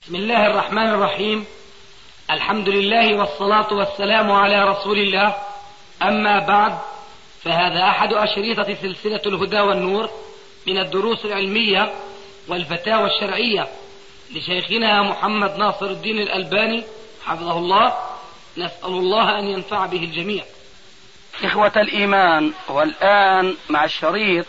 بسم الله الرحمن الرحيم. الحمد لله والصلاة والسلام على رسول الله. أما بعد، فهذا أحد أشريطة سلسلة الهدى والنور من الدروس العلمية والفتاوى الشرعية لشيخنا محمد ناصر الدين الألباني حفظه الله. نسأل الله أن ينفع به الجميع. إخوة الإيمان، والآن مع الشريط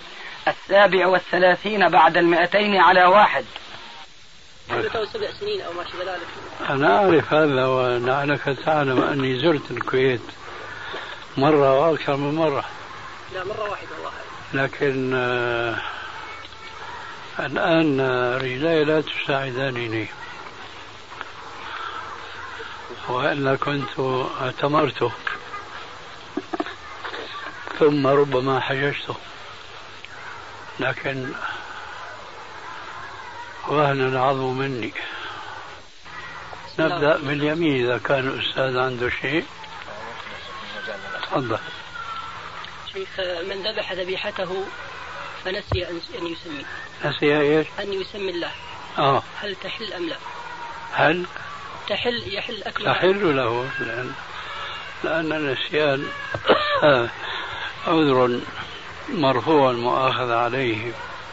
37 بعد 200 مدته 7 سنين أو ما شابه ذلك. أنا أعرف هذا، ولعلك تعلم أني زرت الكويت مرة وأكثر من مرة. لا، مرة واحدة والله. لكن الآن رجلي لا تساعدانني، وإلا كنت اعتمرته ثم ربما حججته، لكن وهن العظم مني. نبدأ باليمين إذا كان الأستاذ عنده شيء. تفضل. شيخ، من ذبح ذبيحته فنسي أن يسمي، نسي إيش؟ أن يسمي الله، هل تحل أم لا؟ هل يحل أكلها؟ تحل له، لأن النسيان عذر مرفوع المؤاخذة عليه،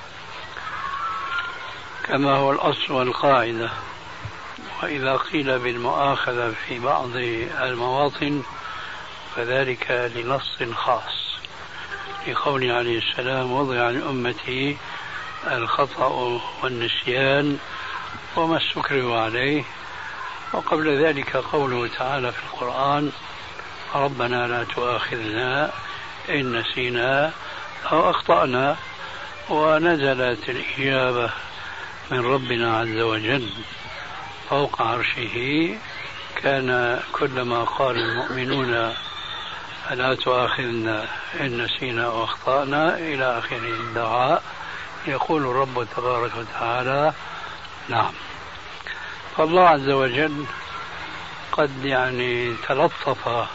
كما هو الأصل والقاعدة. وإذا قيل بالمؤاخذة في بعض المواطن فذلك لنص خاص، لقوله عليه السلام: وضع عن أمتي الخطأ والنسيان وما استكرهوا عليه. وقبل ذلك قوله تعالى في القرآن: ربنا لا تؤاخذنا إن نسينا أو أخطأنا. ونزلت الإجابة من ربنا عز وجل فوق عرشه. كان كلما قال المؤمنون لا تؤاخذنا إن نسينا أو أخطأنا إلى آخر الدعاء يقول الرب تبارك وتعالى: نعم. فالله عز وجل قد تلطف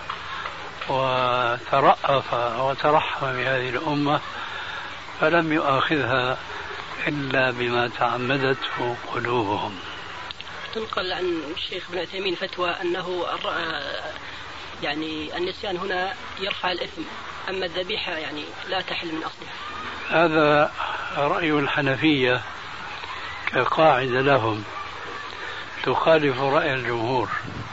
وترأف وترحم بهذه الأمة، فلم يؤاخذها إلا بما تعمدته قلوبهم. تنقل عن الشيخ ابن عثيمين فتوى أنه النسيان هنا يرفع الإثم، أما الذبيحة لا تحل من أصلها. هذا رأي الحنفية كقاعدة لهم، تخالف رأي الجمهور.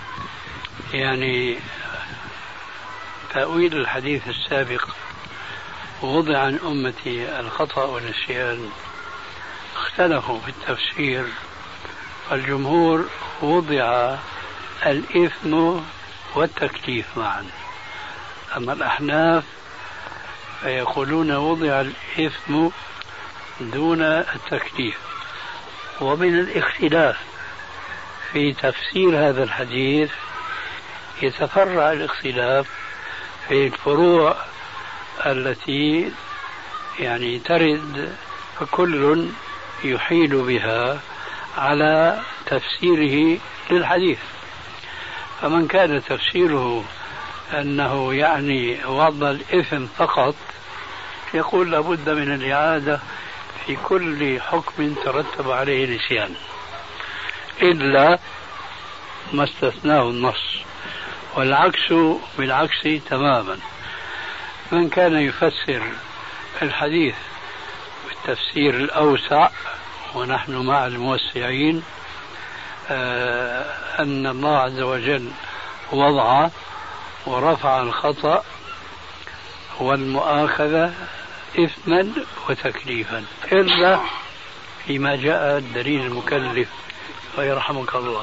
تأويل الحديث السابق: وضع عن أمتي الخطأ والنسيان، اختلفوا في التفسير. الجمهور وضع الإثم والتكليف معا، أما الأحناف فيقولون وضع الإثم دون التكليف. ومن الاختلاف في تفسير هذا الحديث يتفرع الاختلاف في الفروع التي ترد، فكل يحيل بها على تفسيره للحديث. فمن كان تفسيره أنه وضع الإثم فقط، يقول لابد من الإعادة في كل حكم ترتب عليه نسيان، إلا ما استثناه النص، والعكس بالعكس تماما. من كان يفسر الحديث بالتفسير الأوسع، ونحن مع الموسعين، أن الله عز وجل وضع ورفع الخطأ والمؤاخذة إثما وتكليفا، إلا فيما جاء الدليل المكلف ويرحمك الله.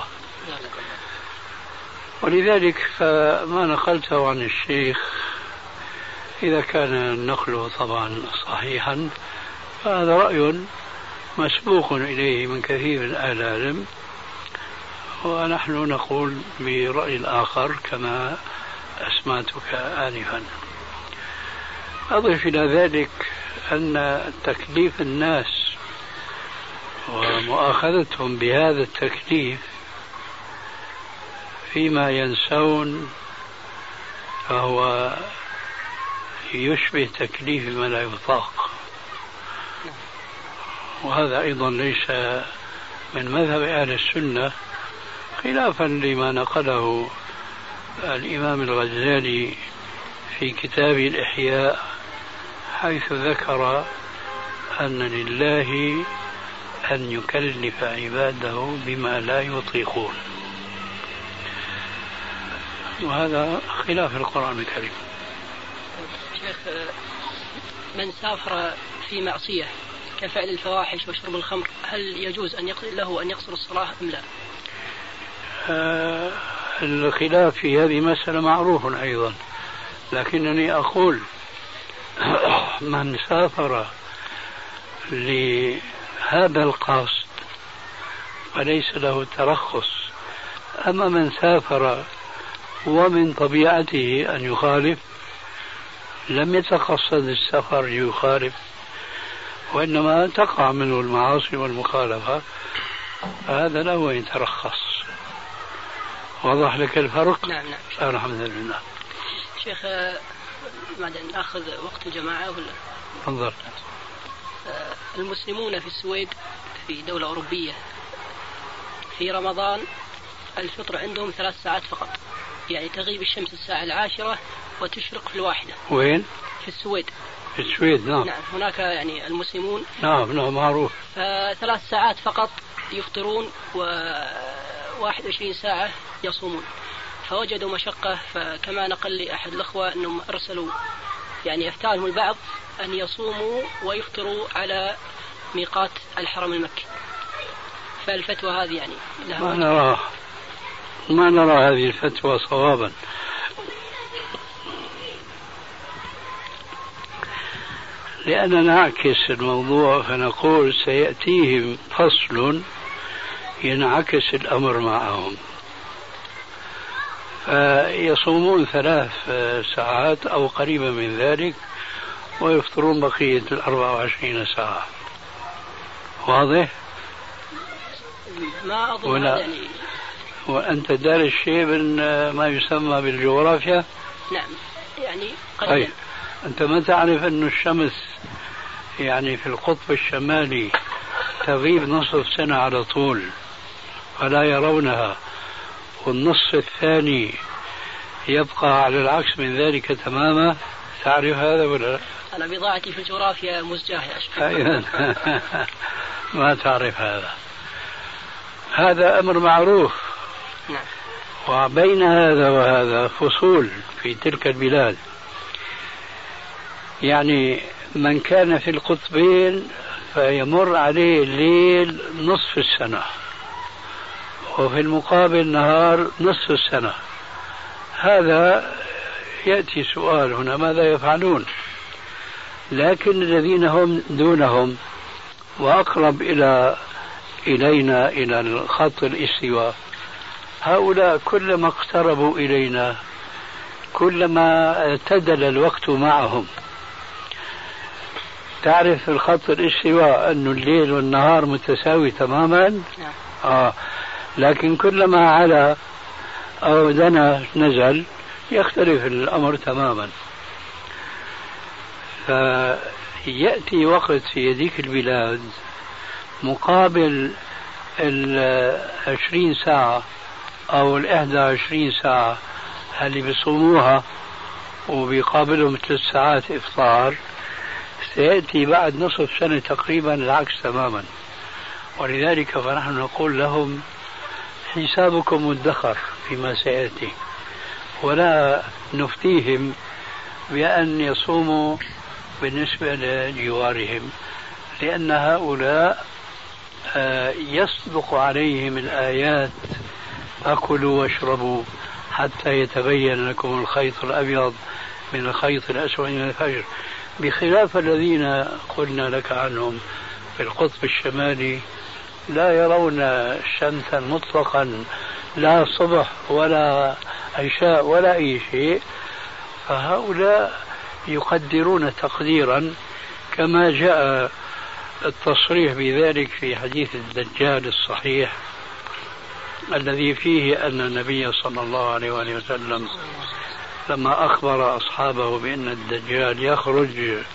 ولذلك فما نقلته عن الشيخ، إذا كان نقله طبعا صحيحا، فهذا رأي مسبوق إليه من كثير من أهل العلم، ونحن نقول برأي آخر كما أسمعتك آنفا. أضف إلى ذلك أن تكليف الناس ومؤاخذتهم بهذا التكليف فيما ينسون فهو يشبه تكليف ما لا يطاق، وهذا أيضا ليس من مذهب أهل السنة، خلافا لما نقله الإمام الغزالي في كتاب الإحياء، حيث ذكر أن لله أن يكلف عباده بما لا يطيقون، وهذا خلاف القرآن الكريم. شيخ، من سافر في معصية كفعل الفواحش وشرب الخمر، هل يجوز له أن يقصر الصلاة أم لا؟ الخلاف في هذه مسألة معروف أيضا، لكنني أقول من سافر لهذا القصد فليس له ترخص، أما من سافر ومن طبيعته أن يخالف لم يتقصد السفر يخالف، وإنما تقع منه المعاصي والمخالفة، فهذا له أن يترخص. وضح لك الفرق؟ نعم. الحمد لله. شيخ، بعد نأخذ وقت الجماعة ولا؟ تفضل. المسلمون في السويد في دولة أوروبية في رمضان الفطر عندهم 3 ساعات فقط، يعني تغيب الشمس 10:00 وتشرق في 1. وين؟ في السويد. في السويد، نعم. نعم، هناك يعني المسلمون نعم معروف. 3 ساعات فقط يفطرون و21 ساعة يصومون، فوجدوا مشقة، فكما نقل لي أحد الأخوة أنهم أرسلوا يعني أفتى لهم البعض أن يصوموا ويفطروا على ميقات الحرم المكي، فالفتوى هذه يعني ما نرى هذه الفتوى صوابا، لأننا نعكس الموضوع فنقول سيأتيهم فصل ينعكس الأمر معهم، فيصومون 3 ساعات أو قريبا من ذلك ويفطرون بقية 24 ساعة. واضح؟ ما أظن يعني. وأنت دارس شيء من ما يسمى بالجغرافيا؟ نعم، يعني قليلا. أنت ما تعرف أن الشمس يعني في القطب الشمالي تغيب نصف سنة على طول ولا يرونها، والنصف الثاني يبقى على العكس من ذلك تماما؟ تعرف هذا ولا؟ أنا بضاعتي في الجغرافيا مزجاة يا أشكال. ما تعرف هذا أمر معروف. نعم. وبين هذا وهذا فصول في تلك البلاد، يعني من كان في القطبين فيمر عليه الليل نصف السنة، وفي المقابل نهار نصف السنة. هذا يأتي سؤال هنا، ماذا يفعلون؟ لكن الذين هم دونهم وأقرب إلينا إلى الخط الاستواء، هؤلاء كلما اقتربوا إلينا كلما اعتدل الوقت معهم. تعرف الخط الاستواء أن الليل والنهار متساوي تماما. لكن كلما علا أو دنا نزل يختلف الأمر تماما. فيأتي وقت في هذيك البلاد مقابل 20 ساعة أو 21 ساعة اللي بيصوموها وبيقابلهم 3 ساعات إفطار، سيأتي بعد نصف سنة تقريبا العكس تماما. ولذلك فنحن نقول لهم حسابكم مدخر فيما سيأتي، ولا نفتيهم بأن يصوموا بالنسبة لجوارهم، لأن هؤلاء يصدق عليهم الآيات: أكلوا واشربوا حتى يتبين لكم الخيط الأبيض من الخيط الأسود من الفجر، بخلاف الذين قلنا لك عنهم في القطب الشمالي لا يرون شمسا مطلقا، لا صبح ولا عشاء ولا أي شيء. فهؤلاء يقدرون تقديرا، كما جاء التصريح بذلك في حديث الدجال الصحيح الذي فيه أن النبي صلى الله عليه وآله وسلم لما أخبر أصحابه بأن الدجال يخرج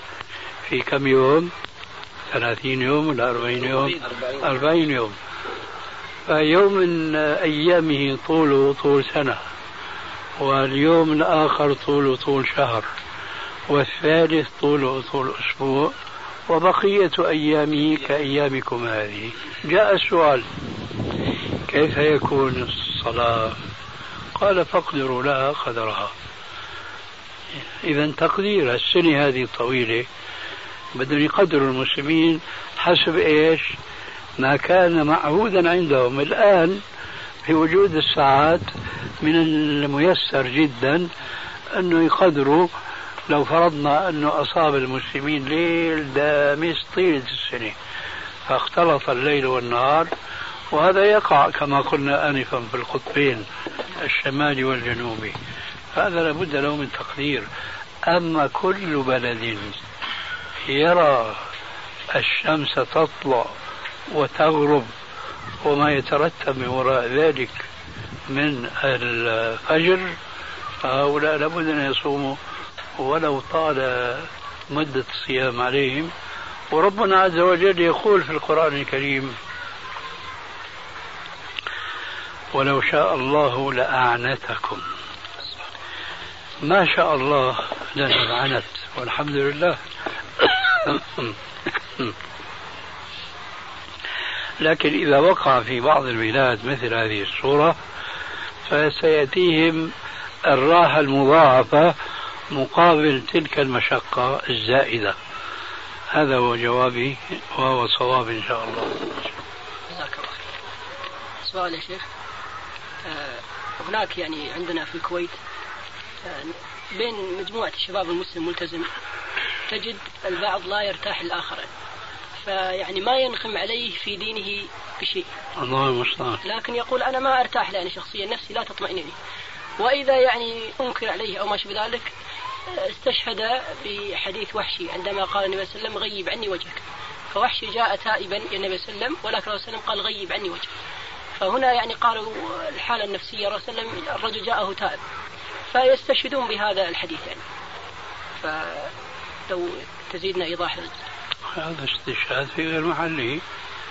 في كم يوم، 30 يوم ولا 40 يوم؟ 40 يوم. فيوم من أيامه طوله طول سنة، واليوم الآخر طوله طول شهر، والثالث طوله طول أسبوع، وبقية أيامه كأيامكم هذه. جاء السؤال: كيف يكون الصلاة؟ قال: فاقدروا لها قدرها. إذا تقدير السنة هذه الطويلة بدهم يقدروا المسلمين حسب إيش؟ ما كان معهودا عندهم. الآن في وجود الساعات من الميسر جدا أنه يقدروا، لو فرضنا أنه أصاب المسلمين ليل دامس طيلة السنة فاختلط الليل والنهار، وهذا يقع كما قلنا آنفا في القطبين الشمالي والجنوبي، هذا لابد له من تقدير. أما كل بلد يرى الشمس تطلع وتغرب وما يترتب من وراء ذلك من الفجر، فهؤلاء لابد أن يصوموا ولو طال مدة الصيام عليهم. وربنا عز وجل يقول في القرآن الكريم: ولو شاء الله لأعنتكم. ما شاء الله لنعنت، والحمد لله. لكن إذا وقع في بعض البلاد مثل هذه الصورة فسيأتيهم الراحة المضاعفة مقابل تلك المشقة الزائدة. هذا هو جوابي، وهو صواب إن شاء الله. جزاك الله. سؤال يا شيخ، هناك يعني عندنا في الكويت بين مجموعة الشباب المسلم الملتزم تجد البعض لا يرتاح الآخر، فيعني ما ينخم عليه في دينه بشيء، الله المستعان، لكن يقول أنا ما أرتاح لأني شخصيا نفسي لا تطمئن لي، وإذا يعني أنكر عليه أو ما شابه ذلك استشهد بحديث وحشي عندما قال النبي صلى الله عليه وسلم: غيب عني وجهك. فوحشي جاء تائبا إلى النبي صلى الله عليه وسلم، ولكن الرسول قال: غيب عني وجهك. فهنا يعني قالوا الحالة النفسية، الرسول الرجل جاءه تائب، فيستشهدون بهذا الحديث يعني. فلو تزيدنا إيضاح. هذا استشهاد في غير محله.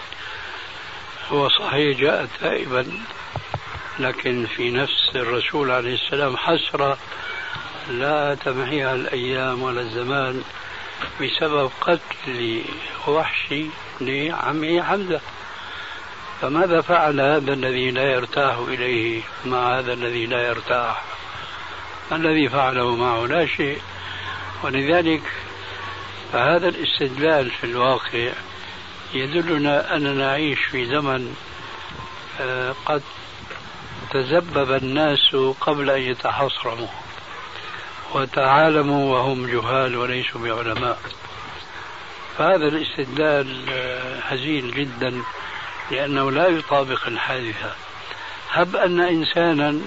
هو صحيح جاء تائبا، لكن في نفس الرسول عليه السلام حسرة لا تمحيها الأيام ولا الزمان بسبب قتل وحشي لعمه حمزة. فماذا فعل هذا الذي لا يرتاح إليه مع هذا الذي لا يرتاح؟ الذي فعله معه لا شيء. ولذلك فهذا الاستدلال في الواقع يدلنا أننا نعيش في زمن قد تزبب الناس قبل أن يتحصرموا وتعالموا وهم جهال وليسوا بعلماء. فهذا الاستدلال هزيل جدا لأنه لا يطابق الحادثة. هب أن إنسانا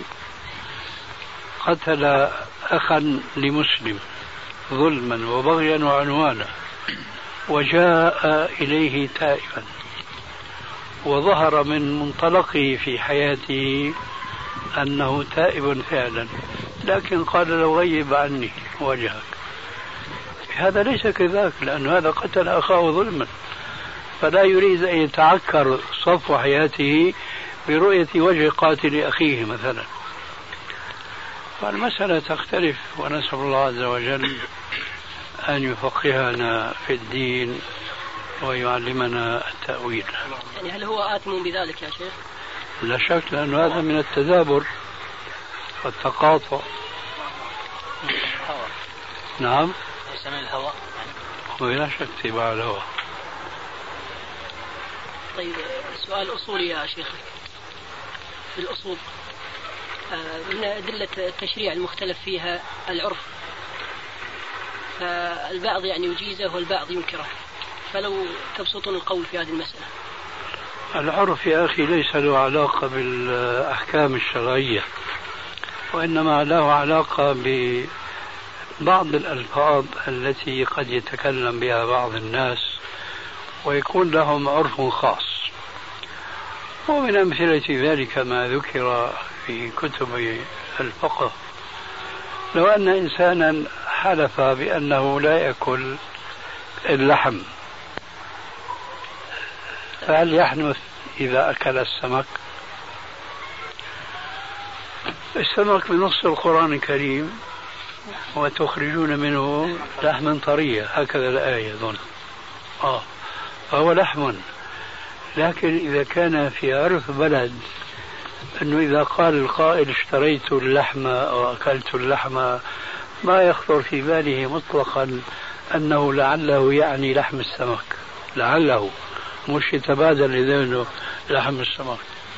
قتل أخا لمسلم ظلما وبغيا وعنوانا وجاء إليه تائبا وظهر من منطلقه في حياته أنه تائب فعلا، لكن قال له: غيب عني وجهك. هذا ليس كذاك، لأن هذا قتل أخاه ظلما، فلا يريد أن يتعكر صفو حياته برؤية وجه قاتل أخيه مثلا. فالمسألة تختلف، ونسأل الله عز وجل أن يفقهنا في الدين ويعلمنا التأويل. يعني هل هو آثم بذلك يا شيخ؟ لا شك، لأن هذا من التدابر والتقاطع. نعم، ليس من الهوى، ولا شك اتباع الهوى. طيب سؤال أصولي يا شيخ. في الأصول من أدلة التشريع المختلف فيها العرف، فالبعض يعني يجيزه والبعض ينكره، فلو تبسطون القول في هذه المسألة. العرف يا أخي ليس له علاقة بالأحكام الشرعية، وإنما له علاقة ببعض الألفاظ التي قد يتكلم بها بعض الناس ويكون لهم عرف خاص. ومن أمثلة ذلك ما ذكر في كتب الفقه: لو أن إنسانا حلف بأنه لا يأكل اللحم، فهل إذا أكل السمك؟ السمك بنص القرآن الكريم وتخرجون منه لحما طريا، هكذا الآية أظن. فهو لحم. لكن إذا كان في عرف بلد أنه إذا قال القائل اشتريت اللحم أو أكلت اللحم، ما يخطر في باله مطلقا أنه لعله يعني لحم السمك، لعله مش يتبادل لذهنه لحم السمك.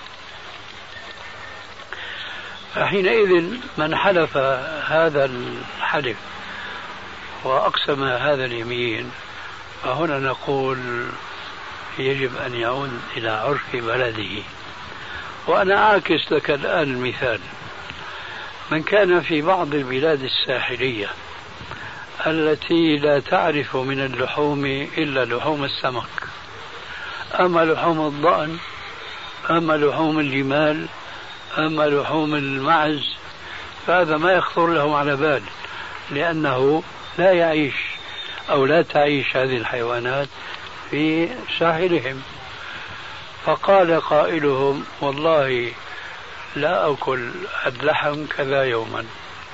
فحينئذ من حلف هذا الحلف وأقسم هذا اليمين، فهنا نقول يجب أن يعود إلى عرف بلده. وأنا أعكس لك الآن المثال: من كان في بعض البلاد الساحلية التي لا تعرف من اللحوم إلا لحوم السمك، أما لحوم الضأن، أما لحوم الجمال، أما لحوم المعز، فهذا ما يخطر له على بال، لأنه لا يعيش أو لا تعيش هذه الحيوانات في ساحلهم. فقال قائلهم: والله لا أكل اللحم كذا يوما،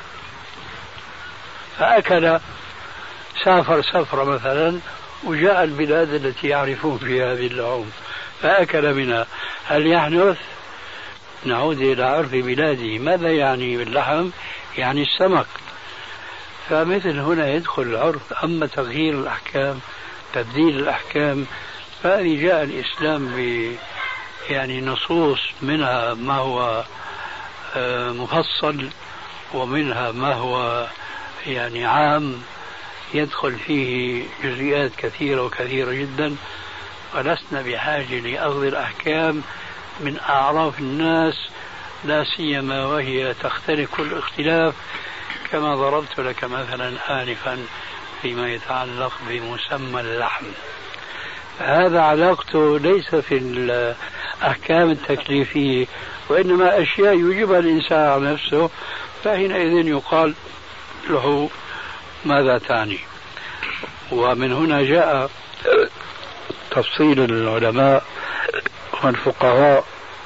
فأكل، سافر سفرة مثلا وجاء البلاد التي يعرفون فيها هذه اللحوم فأكل منها، هل يحدث؟ نعود إلى عرف بلاده. ماذا يعني باللحم؟ يعني السمك. فمثل هنا يدخل العرف. أما تغيير الأحكام، تبديل الأحكام، فهذه جاء الإسلام يعني نصوص، منها ما هو مفصل ومنها ما هو يعني عام يدخل فيه جزئيات كثيرة وكثيرة جدا، ولسنا بحاجة لأخذ الأحكام من أعراف الناس، لا سيما وهي تختلف كل اختلاف، كما ضربت لك مثلا آنفا فيما يتعلق بمسمى اللحم. هذا علاقته ليس في الأحكام التكليفية، وإنما أشياء يجيبها الإنسان على نفسه، فحينئذ يقال له ماذا تعني. ومن هنا جاء تفصيل العلماء والفقهاء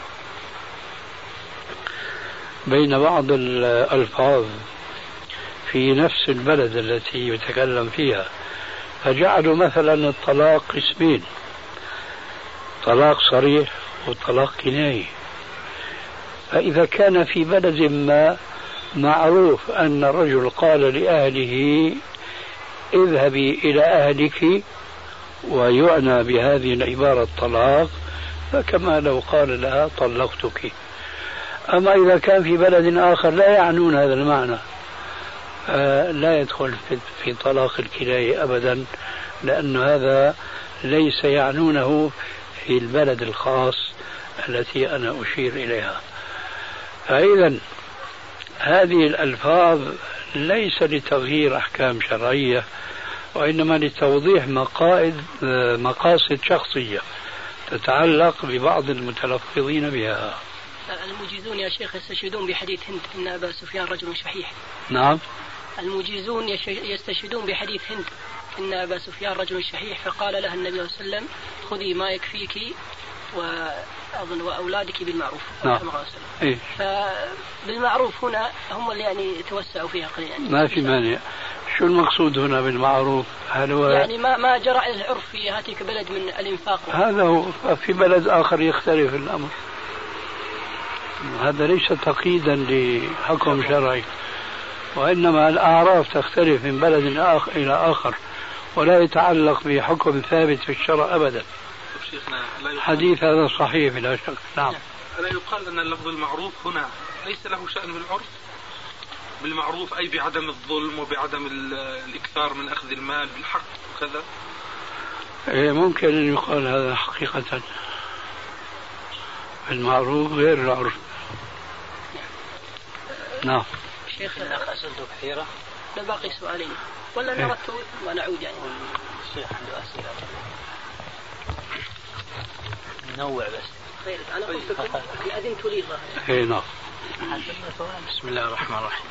بين بعض الألفاظ في نفس البلد التي يتكلم فيها، فجعلوا مثلا الطلاق قسمين: طلاق صريح وطلاق كناية. فإذا كان في بلد ما معروف أن الرجل قال لأهله اذهبي إلى أهلك، ويعنى بهذه العبارة طلاق، فكما لو قال لها طلقتك. أما إذا كان في بلد آخر لا يعنون هذا المعنى، لا يدخل في طلاق الكناية أبدا، لأن هذا ليس يعنونه في البلد الخاص التي أنا أشير إليها. فإذا هذه الألفاظ ليس لتغيير أحكام شرعية، وإنما لتوضيح مقاصد شخصية تتعلق ببعض المتلفظين بها. المجيزون يا شيخ يستشهدون بحديث هند إن أبا سفيان رجل شحيح. نعم. المجيزون يستشهدون بحديث هند إن أبا سفيان رجل شحيح، فقال لها النبي صلى الله عليه وسلم: خذي ما يكفيك وأظن وأولادك بالمعروف. نعم. إيه؟ فبالمعروف هنا هم اللي يعني توسعوا فيها قليلا. ما في مانع. شو المقصود هنا بالمعروف؟ هل هو يعني ما جرى العرف في هاتيك بلد من الإنفاق؟ هذا هو. في بلد آخر يختلف الأمر. هذا ليس تقييدا لحكم شرعي، وإنما الأعراف تختلف من بلد إلى آخر، ولا يتعلق بحكم ثابت في الشرع أبدا. حديث هذا صحيح بلا شك. نعم. ألا يقال أن اللفظ المعروف هنا ليس له شأن بالعرف؟ بالمعروف أي بعدم الظلم وبعدم الإكثار من أخذ المال بالحق وكذا. ممكن أن يقال هذا حقيقة. المعروف غير العرف. نعم. شيخ أسئلته كثيرة، لا باقي سؤالين ولا نرتب ونعود يعني. الشيخ عنده أسئلة نوع بس. خير أنا قلت لكم أذنت لي ظاهر. إيه نعم. بسم الله الرحمن الرحيم.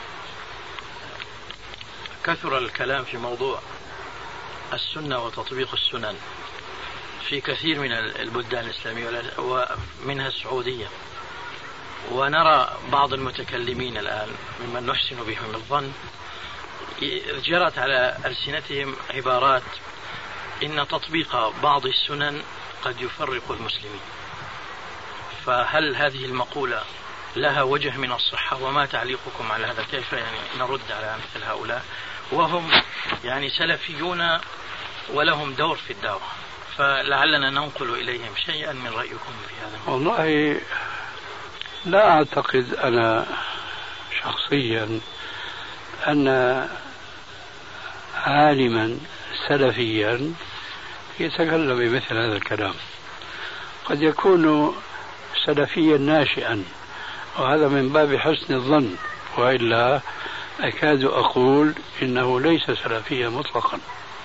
كثر الكلام في موضوع السنة وتطبيق السنن، في كثير من البلدان الإسلامية ومنها السعودية، ونرى بعض المتكلمين الآن ممن نحسن بهم الظن جرت على ألسنتهم عبارات إن تطبيق بعض السنن قد يفرق المسلمين. فهل هذه المقولة لها وجه من الصحة؟ وما تعليقكم على هذا؟ كيف يعني نرد على مثل هؤلاء وهم يعني سلفيون ولهم دور في الدعوة؟ فلعلنا ننقل إليهم شيئا من رأيكم في هذا. والله لا أعتقد أنا شخصيا أن عالما سلفيا يتكلم بمثل هذا الكلام. قد يكون سلفيا ناشئا، وهذا من باب حسن الظن، وإلا أكاد أقول إنه ليس سلفيا مطلقا.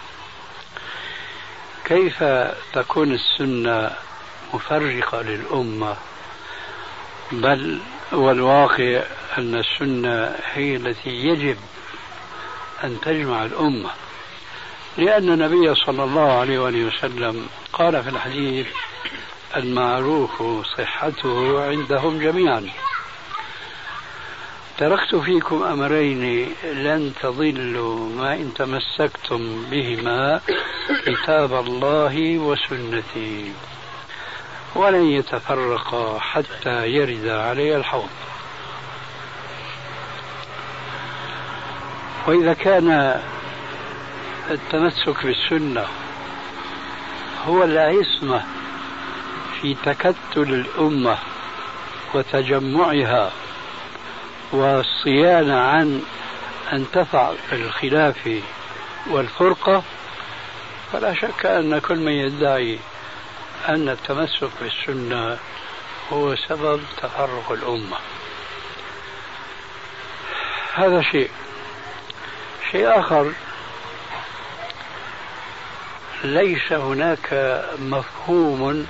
كيف تكون السنة مفرقة للأمة؟ بل والواقع أن السنة هي التي يجب أن تجمع الأمة، لأن النبي صلى الله عليه وآله وسلم قال في الحديث المعروف صحته عندهم جميعا: تركت فيكم أمرين لن تضلوا ما إن تمسكتم بهما، كتاب الله وسنتي، ولن يتفرقا حتى يرد علي الحوض. وإذا كان التمسك بالسنة هو العصمة في تكتل الأمة وتجمعها والصيانة عن أن تقع في الخلاف والفرقة، فلا شك أن كل من يدعي أن التمسك بالسنة هو سبب تفرق الأمة. هذا شيء آخر، ليس هناك مفهوم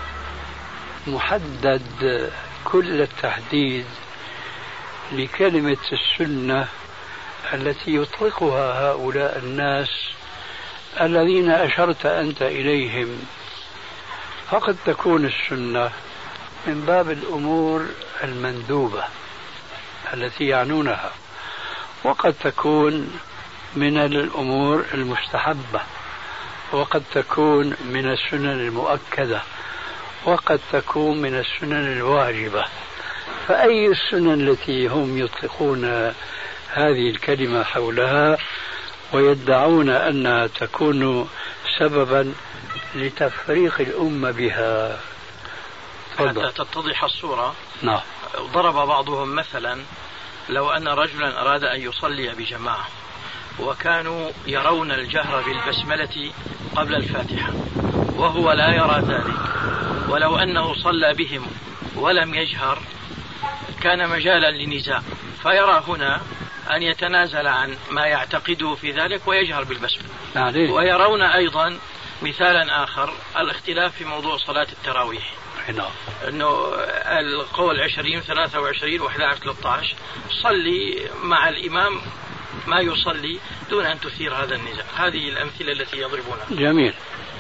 محدد كل التحديد لكلمة السنة التي يطلقها هؤلاء الناس الذين أشرت أنت إليهم. فقد تكون السنة من باب الأمور المندوبة التي يعنونها، وقد تكون من الأمور المستحبة، وقد تكون من السنن المؤكدة، وقد تكون من السنن الواجبة. فأي السنن التي هم يطلقون هذه الكلمة حولها ويدعون أنها تكون سببا لتفريق الأمة بها؟ حتى تتضح الصورة. نعم. ضرب بعضهم مثلا: لو أن رجلا أراد أن يصلي بجماعة وكانوا يرون الجهر بالبسملة قبل الفاتحة وهو لا يرى ذلك، ولو أنه صلى بهم ولم يجهر كان مجالا لنزاع، فيرى هنا أن يتنازل عن ما يعتقده في ذلك ويجهر بالبسملة. ويرون أيضا مثالا آخر، الاختلاف في موضوع صلاة التراويح، أنه القول 20 23 و11 13 صلي مع الإمام ما يصلي دون أن تثير هذا النزاع. هذه الأمثلة التي يضربونها. جميل.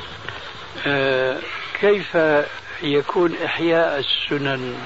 كيف يكون إحياء السنن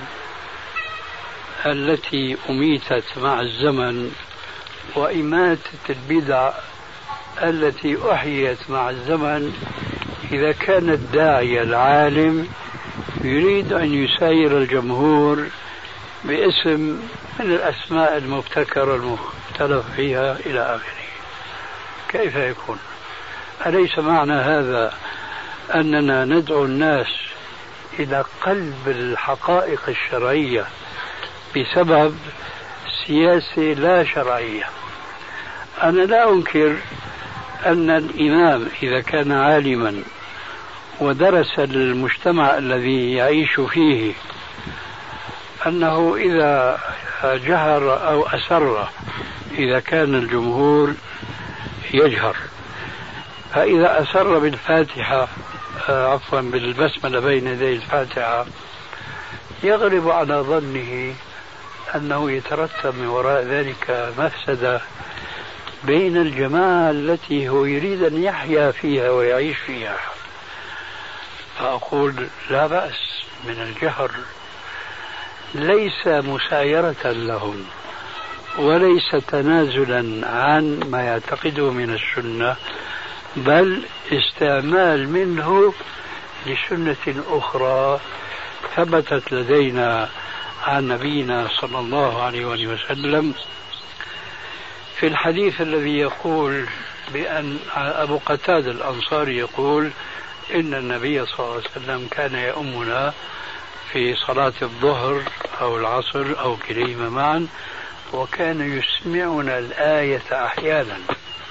التي أميتت مع الزمن وإماتة البدع التي أحيت مع الزمن إذا كان الداعية العالم يريد أن يساير الجمهور باسم من الأسماء المبتكرة المختلف فيها إلى آخره؟ كيف يكون؟ أليس معنى هذا أننا ندعو الناس إلى قلب الحقائق الشرعية بسبب سياسة لا شرعية؟ أنا لا أنكر أن الإمام إذا كان عالما ودرس المجتمع الذي يعيش فيه أنه إذا جهر أو أسر، إذا كان الجمهور يجهر، فإذا أسر بالفاتحة بالبسملة بين يدي الفاتحة يغلب على ظنه أنه يترتب من وراء ذلك مفسدة بين الجماعة التي هو يريد أن يحيا فيها ويعيش فيها. فأقول لا بأس من الجهر، ليس مسايرة لهم وليس تنازلا عن ما يعتقده من السنة، بل استعمال منه لسنة أخرى ثبتت لدينا عن نبينا صلى الله عليه وسلم في الحديث الذي يقول بأن أبو قتادة الأنصاري يقول إن النبي صلى الله عليه وسلم كان يؤمنا في صلاة الظهر أو العصر أو كليهما معا، وكان يسمعنا الآية أحيانا.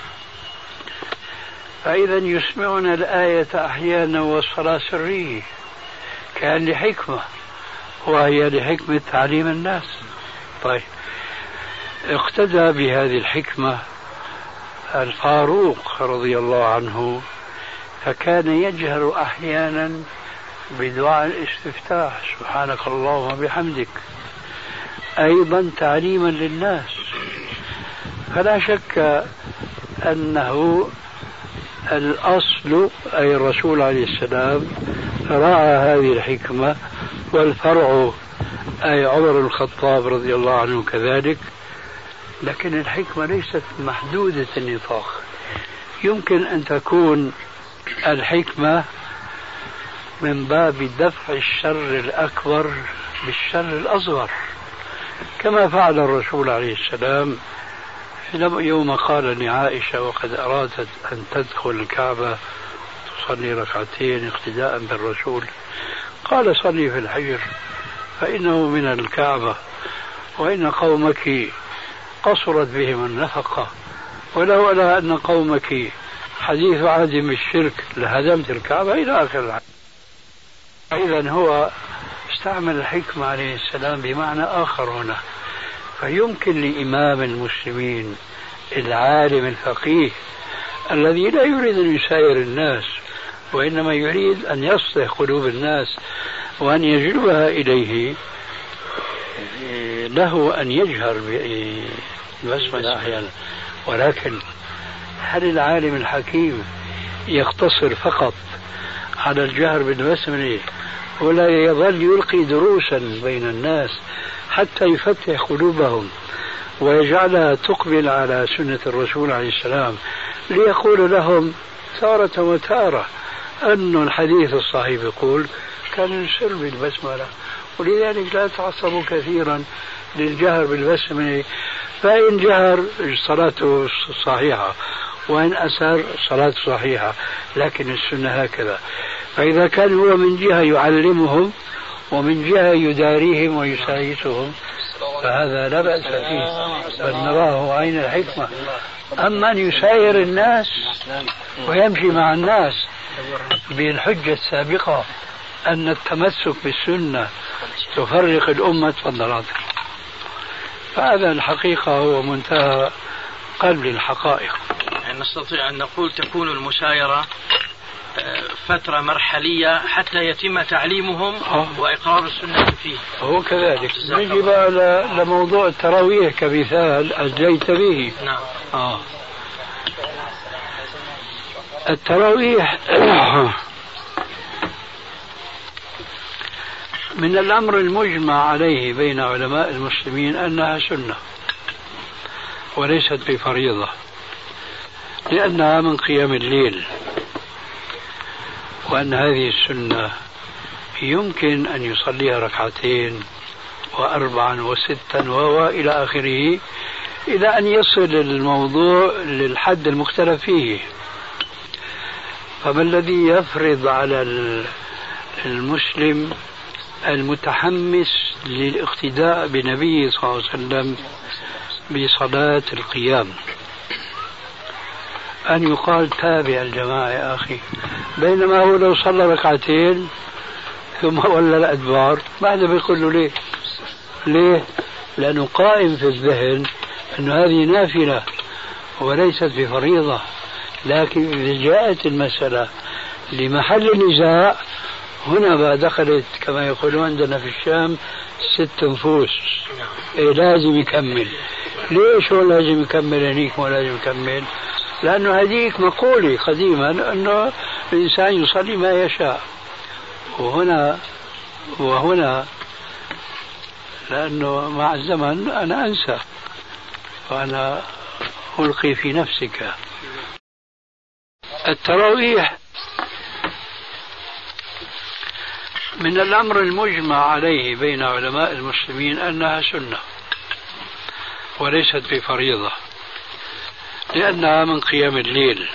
فإذا يسمعنا الآية أحيانا والصلاة سرية كان لحكمة، وهي لحكمة تعليم الناس. طيب، اقتدى بهذه الحكمة الفاروق رضي الله عنه، فكان يجهر أحيانا بدعاء الاستفتاح سبحانك اللهم وبحمدك، أيضا تعليما للناس. فلا شك أنه الأصل أي الرسول عليه السلام راعى هذه الحكمة، والفرع أي عمر الخطاب رضي الله عنه كذلك. لكن الحكمة ليست محدودة النطاق، يمكن أن تكون الحكمة من باب دفع الشر الأكبر بالشر الأصغر، كما فعل الرسول عليه السلام يوم قال لعائشة وقد أرادت أن تدخل الكعبة تصلي ركعتين اقتداء بالرسول، قال صلي في الحجر فإنه من الكعبة، وإن قومك قصرت بهم النفقة، ولولا أن قومك حديث عهد بالشرك لهدمت الكعبة إلى آخر العهد. إذن هو استعمل الحكمة عليه السلام بمعنى آخر هنا. فيمكن لإمام المسلمين العالم الفقيه الذي لا يريد أن يساير الناس، وإنما يريد أن يصلح قلوب الناس وأن يجلبها إليه، له أن يجهر بالبسملة أحيانا. ولكن هل العالم الحكيم يقتصر فقط على الجهر بالبسملة ولا يظل يلقي دروسا بين الناس حتى يفتح قلوبهم ويجعلها تقبل على سنة الرسول عليه السلام، ليقول لهم تارة وتارة أن الحديث الصحيح يقول كان يسر بالبسملة، ولذلك لا تعصبوا كثيرا للجهر بالبسملة، فإن جهر صلاته صحيحة وإن أسر صلاته صحيحة، لكن السنة هكذا. فإذا كان هو من جهة يعلمهم ومن جهة يداريهم ويسايسهم فهذا لا بأس فيه، بل نراه عين الحكمة. أما أن يساير الناس ويمشي مع الناس بالحجة السابقة أن التمسك بالسنة تفرق الأمة، تفضلات، فهذا الحقيقة هو منتهى قلب الحقائق. يعني نستطيع أن نقول تكون المسايرة فترة مرحلية حتى يتم تعليمهم وإقرار السنة فيه. هو كذلك. نجي بقى لموضوع التراويح كمثال أجيت به. نعم. التراويح من الأمر المجمع عليه بين علماء المسلمين أنها سنة وليست بفريضة، لأنها من قيام الليل، وأن هذه السنة يمكن أن يصليها ركعتين وأربعا وستا وإلى آخره، إلى أن يصل الموضوع للحد المختلف فيه. فما الذي يفرض على المسلم المتحمس للاقتداء بنبيه صلى الله عليه وسلم بصلاة القيام أن يقال تابع الجماعة يا أخي، بينما هو لو صلى ركعتين ثم ولى الأدبار بعد بيقول له ليه؟ لأنه قائم في الذهن أن هذه نافلة وليست بفريضة. لكن إذا جاءت المسألة لمحل النزاع هنا بقى دخلت كما يقولون عندنا في الشام 6 نفوس، لازم يكمل. ليش هو لازم يكمل هنيك ولازم يكمل؟ لأنه هذيك مقولة قديما أنه الإنسان يصلي ما يشاء، وهنا لأنه مع الزمن أنا أنسى وأنا ألقي في نفسك. التراويح من الأمر المجمع عليه بين علماء المسلمين أنها سنة وليست بفريضة، لأنها من قيام الليل،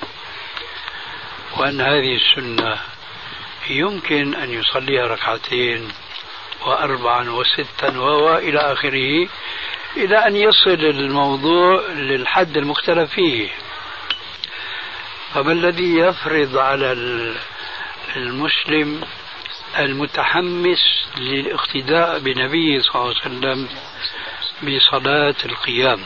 وأن هذه السنة يمكن أن يصليها ركعتين وأربعا وستا وإلى آخره، إلى أن يصل الموضوع للحد المختلف فيه. فما الذي يفرض على المسلم المتحمس للاقتداء بنبيه صلى الله عليه وسلم بصلاة القيام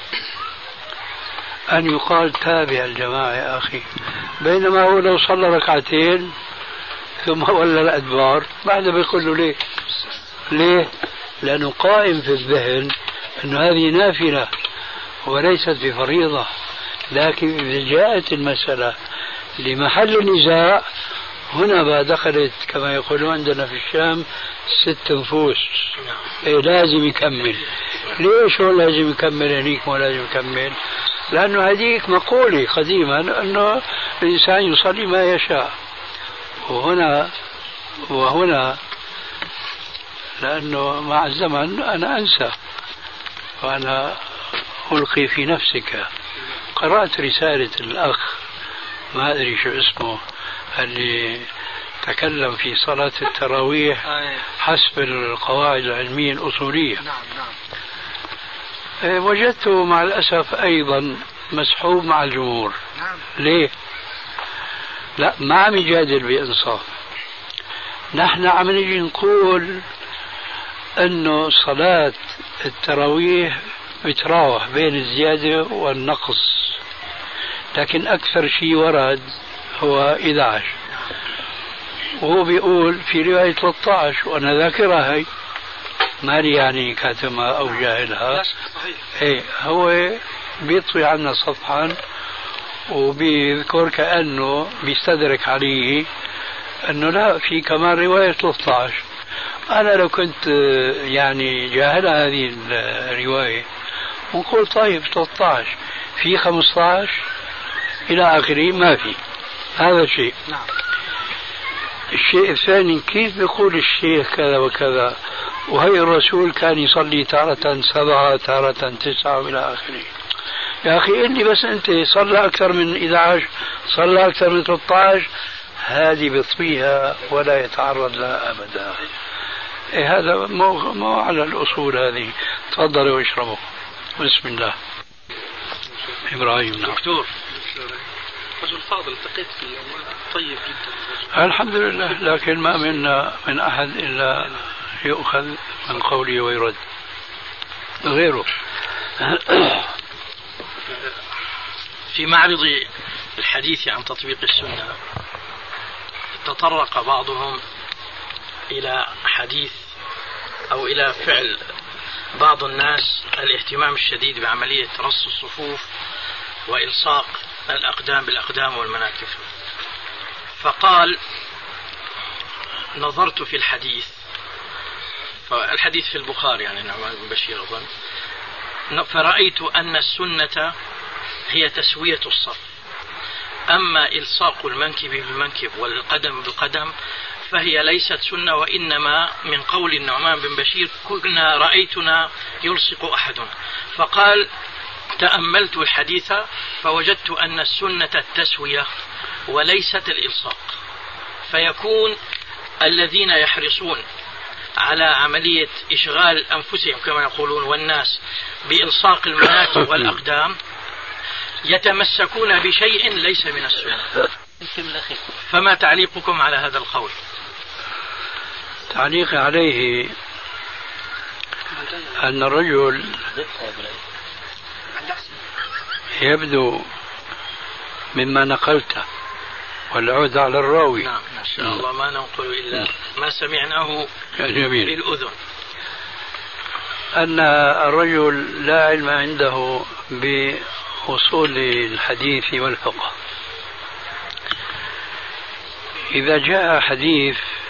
أن يقال تابع الجماعة يا أخي، بينما هو لو صلى ركعتين ثم ولى الأدبار بعد بيقول له ليه؟ لأنه قائم في الذهن أن هذه نافلة وليست بفريضة. لكن إذا جاءت المسألة لمحل النزاع هنا بقى دخلت كما يقولون عندنا في الشام 6 نفوس. لازم يكمل. ليش هو لازم يكمل هنيك مو لازم يكمل؟ لأنه هذيك مقولة قديما أنه الإنسان يصلي ما يشاء. وهنا لأنه مع الزمن أنا أنسى وأنا ألقي في نفسك. قرأت رسالة الأخ ما أدري شو اسمه اللي تكلم في صلاة التراويح حسب القواعد العلمية الأصولية. وجدته مع الأسف أيضا مسحوب مع الجمهور. ليه؟ لا، ما عم يجادل بإنصاف. نحن عم نجي نقول أنه صلاة التراويح بتراوح بين الزيادة والنقص، لكن أكثر شيء ورد هو 11، وهو بيقول في رواية 13 وأنا ذاكرها هي مالي يعني كاتمها أو جاهلها. إيه هو بيطوي عنا صفحا وبيذكر كأنه بيستدرك عليه أنه لا في كمان رواية 13. أنا لو كنت يعني جاهل هذه الرواية ونقول طيب 13 في 15 إلى آخره ما في. هذا شيء. الشيء الثاني كيف بيقول الشيخ كذا وكذا وهي الرسول كان يصلي تارة 7 تارة 9 إلى آخره. يا أخي إني بس أنت صلى أكثر من 11 صلى أكثر من 13 هذه بيطفيها ولا يتعرض لها أبدا. إيه هذا مو على الأصول هذه. تفضلوا واشربوا. بسم الله. إبراهيم. دكتور رجل فاضل التقيت فيه طيب جدا الحمد لله، لكن ما منا من أحد إلا يؤخذ من قوله ويرد غيره. في معرض الحديث عن تطبيق السنة تطرق بعضهم إلى حديث أو إلى فعل بعض الناس الاهتمام الشديد بعملية رص الصفوف وإلصاق الأقدام بالأقدام والمناكب. فقال نظرت في الحديث، فالحديث في البخاري يعني نعمان بن بشير أظن، فرأيت أن السنة هي تسوية الصف، أما إلصاق المنكب بالمنكب والقدم بالقدم فهي ليست سنة، وإنما من قول النعمان بن بشير كنا رأيتنا يلصق أحدنا. فقال تأملت الحديث فوجدت أن السنة التسوية وليست الإلصاق، فيكون الذين يحرصون على عملية إشغال أنفسهم كما يقولون والناس بإلصاق المناكب والأقدام يتمسكون بشيء ليس من السنة. فما تعليقكم على هذا القول؟ تعليق عليه أن الرجل يبدو مما نقلته والعود على الراوي. نعم إن شاء الله ما ننقل إلا ما سمعناه بالأذن. أن الرجل لا علم عنده بأصول الحديث والفقه. إذا جاء حديث